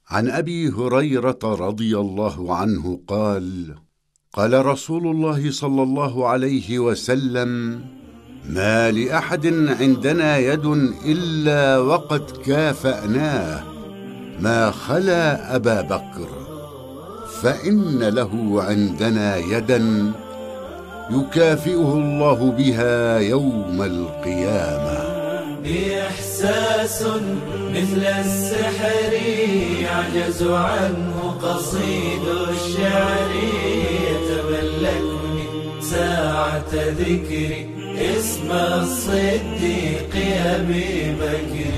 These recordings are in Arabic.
عن أبي هريرة رضي الله عنه قال: قال رسول الله صلى الله عليه وسلم: ما لأحد عندنا يد إلا وقد كافأناه ما خلا أبا بكر، فإن له عندنا يدا يكافئه الله بها يوم القيامة. إحساس مثل السحر يعجز عنه قصيد الشعر، يتملكني ساعة ذكري اسم الصديق أبي بكر.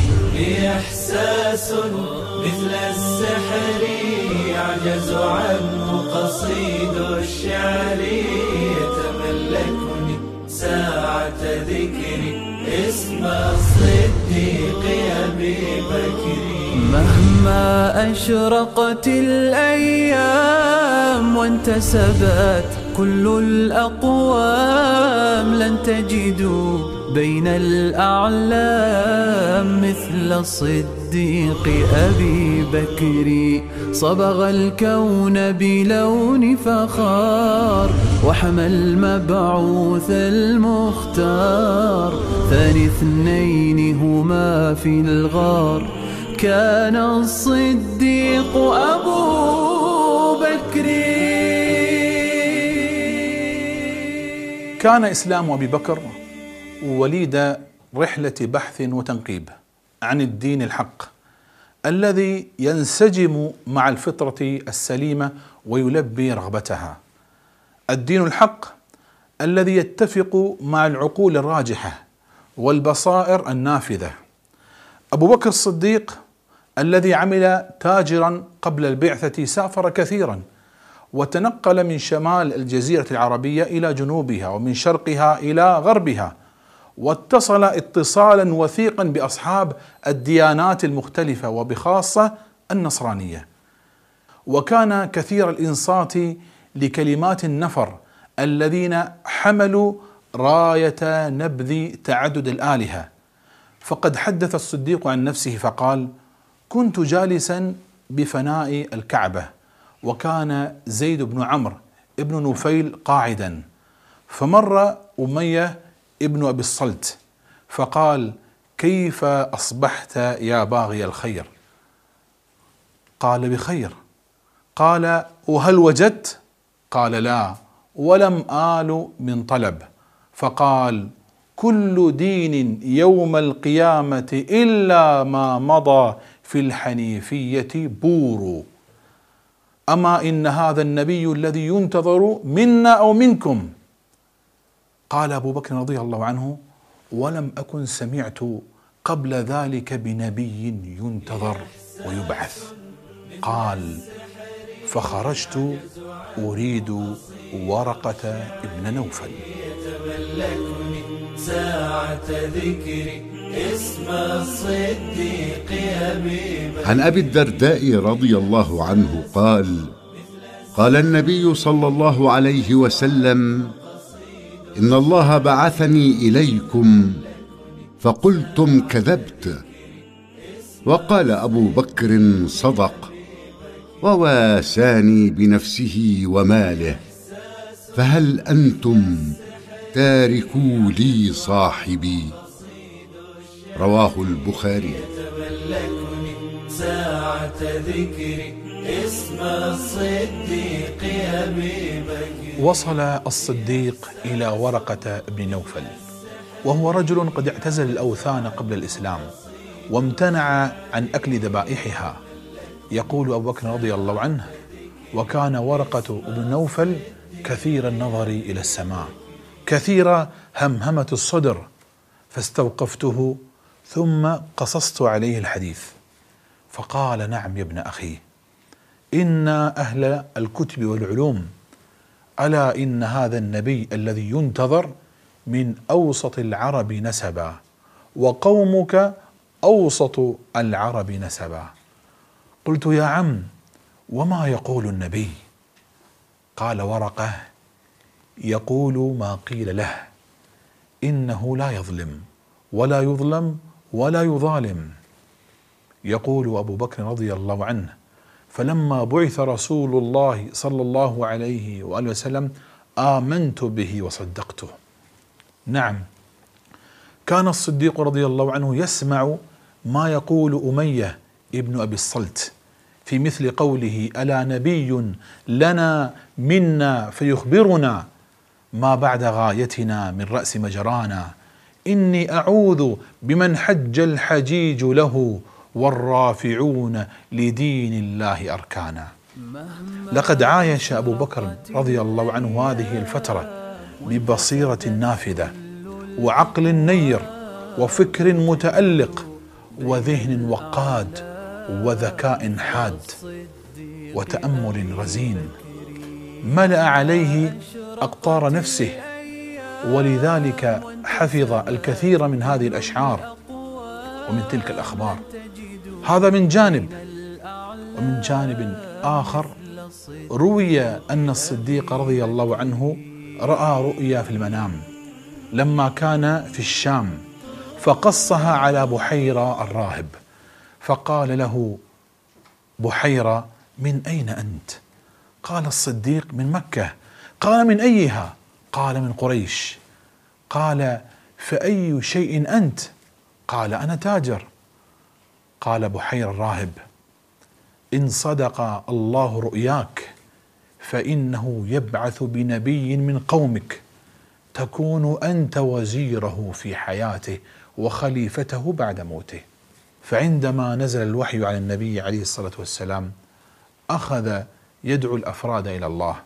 إحساس مثل السحر يعجز عنه قصيد الشعر، يتملكني ساعة ذكري اسم الصديق أبي بكر. مهما أشرقت الأيام وانتسبت كل الأقوام، لن تجدوا بين الأعلام مثل الصديق أبي بكر. صبغ الكون بلون فخار وحمى المبعوث المختار، ثاني اثنين هما في الغار كان الصديق أبو بكر. كان إسلام أبي بكر وليد رحلة بحث وتنقيب عن الدين الحق الذي ينسجم مع الفطرة السليمة ويلبي رغبتها، الدين الحق الذي يتفق مع العقول الراجحة والبصائر النافذة. أبو بكر الصديق الذي عمل تاجرا قبل البعثة سافر كثيرا وتنقل من شمال الجزيرة العربية إلى جنوبها ومن شرقها إلى غربها، واتصل اتصالا وثيقا بأصحاب الديانات المختلفة وبخاصة النصرانية، وكان كثير الإنصات لكلمات النفر الذين حملوا راية نبذ تعدد الآلهة. فقد حدث الصديق عن نفسه فقال: كنت جالسا بفناء الكعبة وكان زيد بن عمرو ابن نفيل قاعدا، فمر أمية ابن أبي الصلت فقال: كيف أصبحت يا باغي الخير؟ قال: بخير. قال: وهل وجدت؟ قال: لا، ولم آل من طلب. فقال: كل دين يوم القيامة إلا ما مضى في الحنيفية بور، أما إن هذا النبي الذي ينتظر منا أو منكم. قال أبو بكر رضي الله عنه: ولم أكن سمعت قبل ذلك بنبي ينتظر ويبعث. قال: فخرجت أريد ورقة ابن نوفل. يتملكني ساعة ذكري اسم الصديق أبي بكر. عن أبي الدرداء رضي الله عنه قال: قال النبي صلى الله عليه وسلم: إن الله بعثني إليكم فقلتم كذبت، وقال أبو بكر: صدق، وواساني بنفسه وماله، فهل أنتم تاركوا لي صاحبي؟ رواه البخاري. يتملكني ساعة ذكري اسم الصديق أبي بكر. وصل الصديق إلى ورقة بن نوفل وهو رجل قد اعتزل الأوثان قبل الإسلام وامتنع عن أكل ذبائحها. يقول أبو بكر رضي الله عنه: وكان ورقة بن نوفل كثير النظر إلى السماء، كثير همهمة الصدر، فاستوقفته ثم قصصت عليه الحديث، فقال: نعم يا ابن أخي، إن أهل الكتب والعلوم، ألا إن هذا النبي الذي ينتظر من أوسط العرب نسبا، وقومك أوسط العرب نسبا. قلت: يا عم، وما يقول النبي؟ قال ورقة: يقول ما قيل له، إنه لا يظلم ولا يظلم ولا يظالم، يقول أبو بكر رضي الله عنه: فلما بعث رسول الله صلى الله عليه وآله وسلم آمنت به وصدقته. نعم، كان الصديق رضي الله عنه يسمع ما يقول أمية ابن أبي الصلت في مثل قوله: ألا نبي لنا منا فيخبرنا ما بعد غايتنا من رأس مجرانا، إني أعوذ بمن حج الحجيج له والرافعون لدين الله أركانا. لقد عايش أبو بكر رضي الله عنه هذه الفترة ببصيرة نافذة وعقل نير وفكر متألق وذهن وقاد وذكاء حاد وتأمل رزين، ملأ عليه أقطار نفسه، ولذلك حفظ الكثير من هذه الأشعار ومن تلك الأخبار. هذا من جانب، ومن جانب آخر روي أن الصديق رضي الله عنه رأى رؤيا في المنام لما كان في الشام، فقصها على بحيرة الراهب، فقال له بحيرة: من أين أنت؟ قال الصديق: من مكة. قال: من أيها؟ قال: من قريش. قال: فأي شيء أنت؟ قال: أنا تاجر. قال بحيرة الراهب: إن صدق الله رؤياك فإنه يبعث بنبي من قومك تكون أنت وزيره في حياته وخليفته بعد موته. فعندما نزل الوحي على النبي عليه الصلاة والسلام أخذ يدعو الأفراد إلى الله.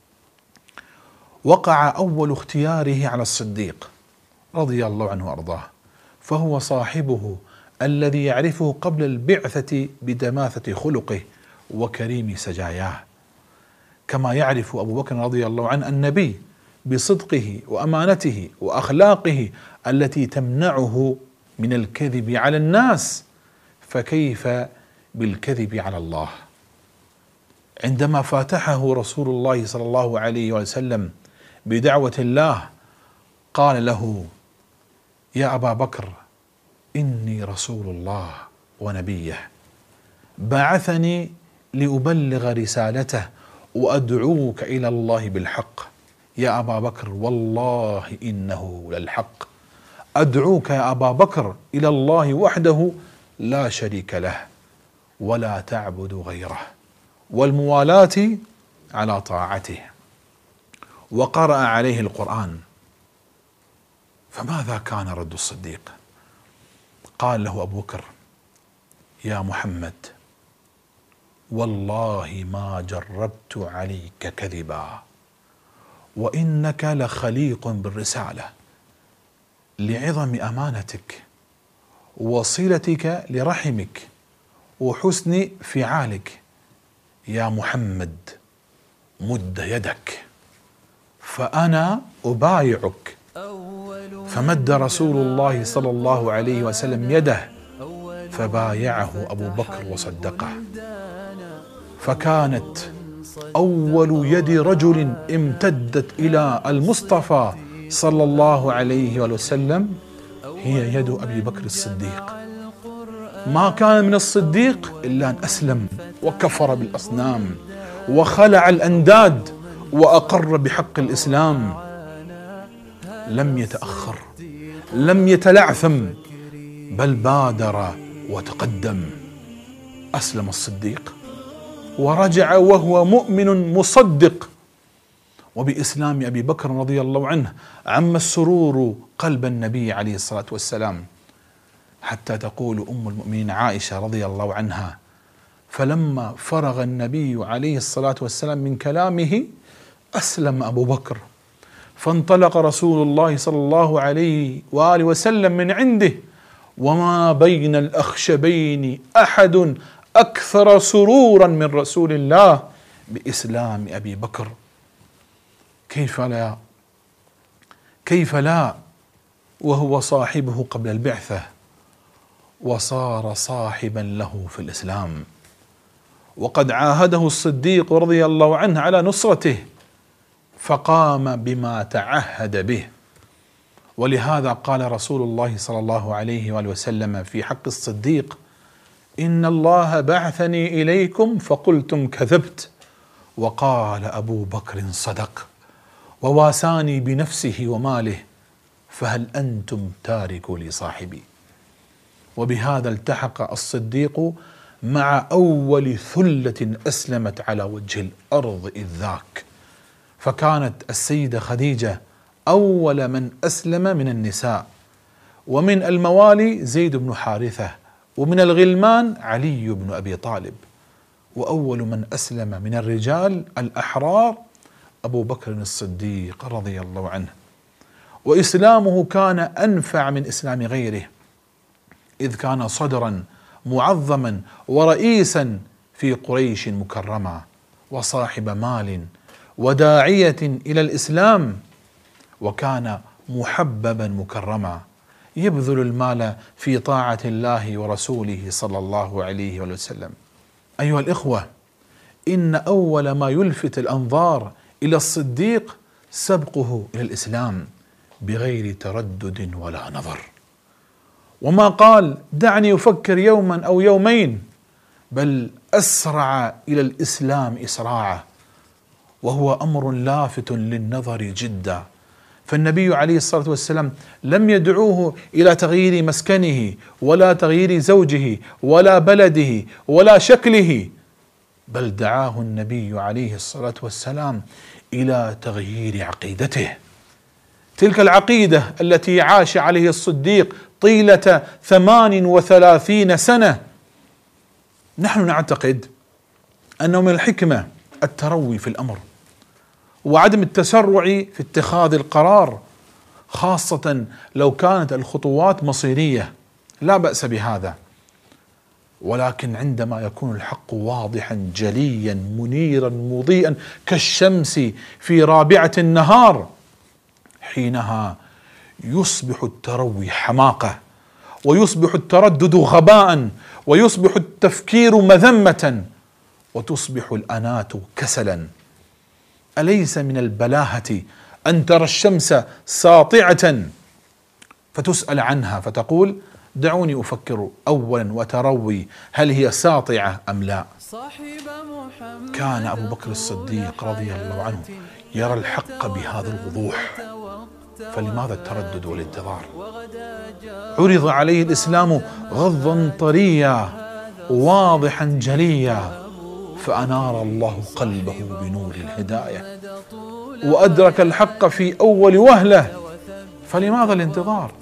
وقع أول اختياره على الصديق رضي الله عنه وأرضاه، فهو صاحبه الذي يعرفه قبل البعثة بدماثة خلقه وكريم سجاياه، كما يعرف أبو بكر رضي الله عنه النبي بصدقه وأمانته وأخلاقه التي تمنعه من الكذب على الناس، فكيف بالكذب على الله؟ عندما فاتحه رسول الله صلى الله عليه وسلم بدعوة الله قال له: يا أبا بكر، إني رسول الله ونبيه، بعثني لأبلغ رسالته وأدعوك إلى الله بالحق. يا أبا بكر، والله إنه للحق. أدعوك يا أبا بكر إلى الله وحده لا شريك له، ولا تعبد غيره، والموالاة على طاعته. وقرأ عليه القرآن. فماذا كان رد الصديق؟ قال له أبو بكر: يا محمد، والله ما جربت عليك كذبا، وإنك لخليق بالرسالة، لعظم أمانتك وصلتك لرحمك وحسن فعالك. يا محمد، مد يدك فأنا أبايعك. فمد رسول الله صلى الله عليه وسلم يده فبايعه أبو بكر وصدقه، فكانت أول يد رجل امتدت إلى المصطفى صلى الله عليه وسلم هي يد أبي بكر الصديق. ما كان من الصديق إلا أن أسلم وكفر بالأصنام وخلع الأنداد وأقر بحق الإسلام. لم يتأخر، لم يتلعثم، بل بادر وتقدم. أسلم الصديق ورجع وهو مؤمن مصدق. وبإسلام أبي بكر رضي الله عنه عم السرور قلب النبي عليه الصلاة والسلام، حتى تقول أم المؤمنين عائشة رضي الله عنها: فلما فرغ النبي عليه الصلاة والسلام من كلامه أسلم أبو بكر، فانطلق رسول الله صلى الله عليه وآله وسلم من عنده، وما بين الأخشبين أحد أكثر سرورا من رسول الله بإسلام أبي بكر. كيف لا وهو صاحبه قبل البعثة، وصار صاحبا له في الإسلام. وقد عاهده الصديق رضي الله عنه على نصرته، فقام بما تعهد به. ولهذا قال رسول الله صلى الله عليه وآله وسلم في حق الصديق: إن الله بعثني إليكم فقلتم كذبت، وقال أبو بكر صدق، وواساني بنفسه وماله، فهل أنتم تاركوا لي صاحبي. وبهذا التحق الصديق مع أول ثلة أسلمت على وجه الأرض إذ ذاك، فكانت السيدة خديجة أول من أسلم من النساء، ومن الموالي زيد بن حارثة، ومن الغلمان علي بن أبي طالب، وأول من أسلم من الرجال الأحرار أبو بكر الصديق رضي الله عنه. وإسلامه كان أنفع من إسلام غيره، إذ كان صدرا معظما ورئيسا في قريش مكرما، وصاحب مال وداعية إلى الإسلام، وكان محببا مكرما يبذل المال في طاعة الله ورسوله صلى الله عليه وسلم. أيها الإخوة، إن أول ما يلفت الأنظار إلى الصديق سبقه إلى الإسلام بغير تردد ولا نظر، وما قال دعني أفكر يوما أو يومين، بل أسرع إلى الإسلام إسراعه، وهو أمر لافت للنظر جدا. فالنبي عليه الصلاة والسلام لم يدعوه إلى تغيير مسكنه ولا تغيير زوجه ولا بلده ولا شكله، بل دعاه النبي عليه الصلاة والسلام إلى تغيير عقيدته، تلك العقيدة التي عاش عليه الصديق طيلة 38 سنة. نحن نعتقد أنه من الحكمة التروي في الأمر وعدم التسرع في اتخاذ القرار، خاصة لو كانت الخطوات مصيرية، لا بأس بهذا، ولكن عندما يكون الحق واضحا جليا منيرا مضيئا كالشمس في رابعة النهار، حينها يصبح التروي حماقة، ويصبح التردد غباء، ويصبح التفكير مذمة، وتصبح الأناة كسلا. أليس من البلاهة أن ترى الشمس ساطعة فتسأل عنها فتقول دعوني أفكر أولا وتروي هل هي ساطعة أم لا؟ كان أبو بكر الصديق رضي الله عنه يرى الحق بهذا الوضوح، فلماذا التردد والانتظار؟ عرض عليه الإسلام غضا طريا واضحا جليا، فأنار الله قلبه بنور الهداية وأدرك الحق في أول وهلة، فلماذا الانتظار؟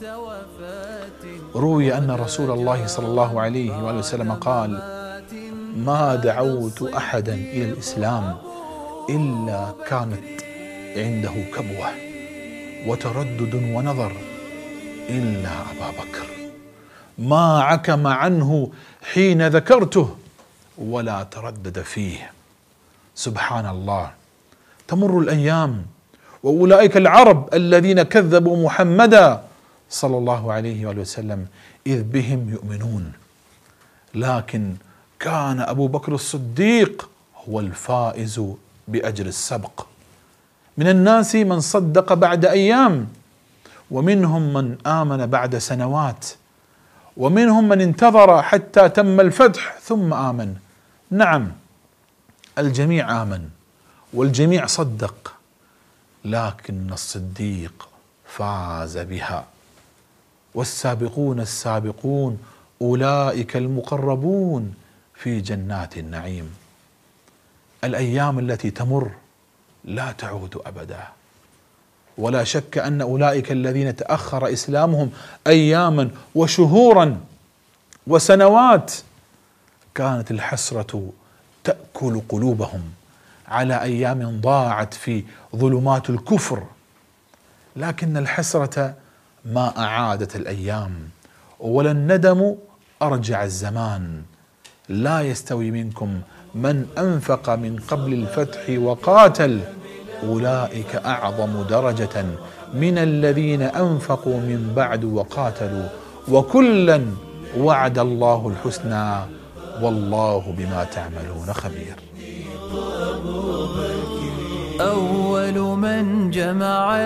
روي أن رسول الله صلى الله عليه وآله وسلم قال: ما دعوت أحدا إلى الإسلام إلا كانت عنده كبوة وتردد ونظر إلا أبا بكر، ما عكم عنه حين ذكرته ولا تردد فيه. سبحان الله، تمر الأيام وأولئك العرب الذين كذبوا محمدا صلى الله عليه وآله وسلم إذ بهم يؤمنون، لكن كان أبو بكر الصديق هو الفائز بأجر السبق. من الناس من صدق بعد أيام، ومنهم من آمن بعد سنوات، ومنهم من انتظر حتى تم الفتح ثم آمن. نعم، الجميع آمن والجميع صدق، لكن الصديق فاز بها. والسابقون السابقون أولئك المقربون في جنات النعيم. الأيام التي تمر لا تعود أبدا، ولا شك أن أولئك الذين تأخر إسلامهم أياما وشهورا وسنوات كانت الحسرة تأكل قلوبهم على أيام ضاعت في ظلمات الكفر، لكن الحسرة ما أعادت الأيام، ولا الندم أرجع الزمان. لا يستوي منكم من أنفق من قبل الفتح وقاتل، أولئك أعظم درجة من الذين أنفقوا من بعد وقاتلوا، وكلا وعد الله الحسنى والله بما تعملون خبير. أول من جمع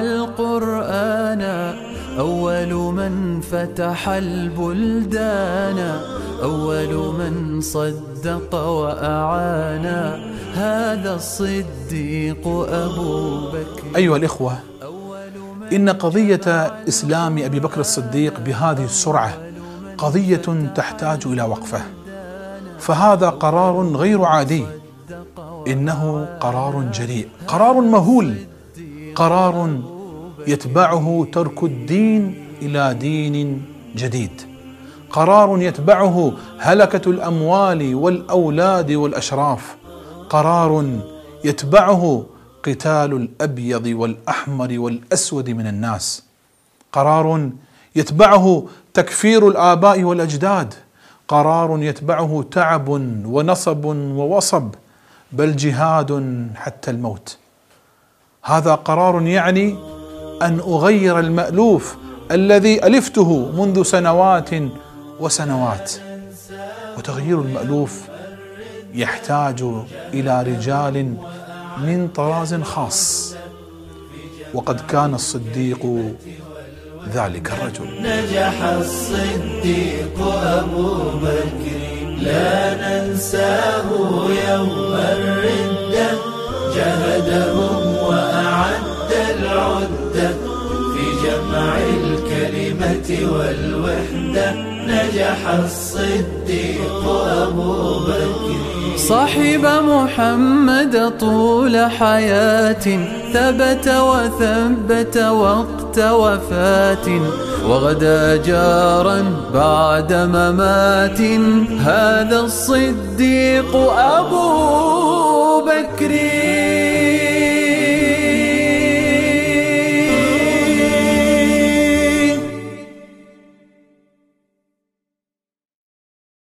القرآن، أول من فتح البلدان، أول من صدق وأعانا هذا الصديق أبو بكر. أيها الإخوة، إن قضية إسلام أبي بكر الصديق بهذه السرعة قضية تحتاج إلى وقفة، فهذا قرار غير عادي، إنه قرار جريء، قرار مهول، قرار يتبعه ترك الدين إلى دين جديد، قرار يتبعه هلكة الأموال والأولاد والأشراف، قرار يتبعه قتال الأبيض والأحمر والأسود من الناس، قرار يتبعه تكفير الآباء والأجداد، قرار يتبعه تعب ونصب ووصب، بل جهاد حتى الموت. هذا قرار يعني أن أغير المألوف الذي ألفته منذ سنوات وسنوات، وتغيير المألوف يحتاج إلى رجال من طراز خاص، وقد كان الصديق ذلك الرجل. نجح الصديق أبو بكر لا ننساه يوم الردة، جهدهم وأعد العدة في جمع الكلمة والوحدة. نجح الصديق أبو بكر صاحب محمد طول حياة، ثبت وثبت وقت وفاة، وغدا جارا بعد ممات. هذا الصديق أبو بكر.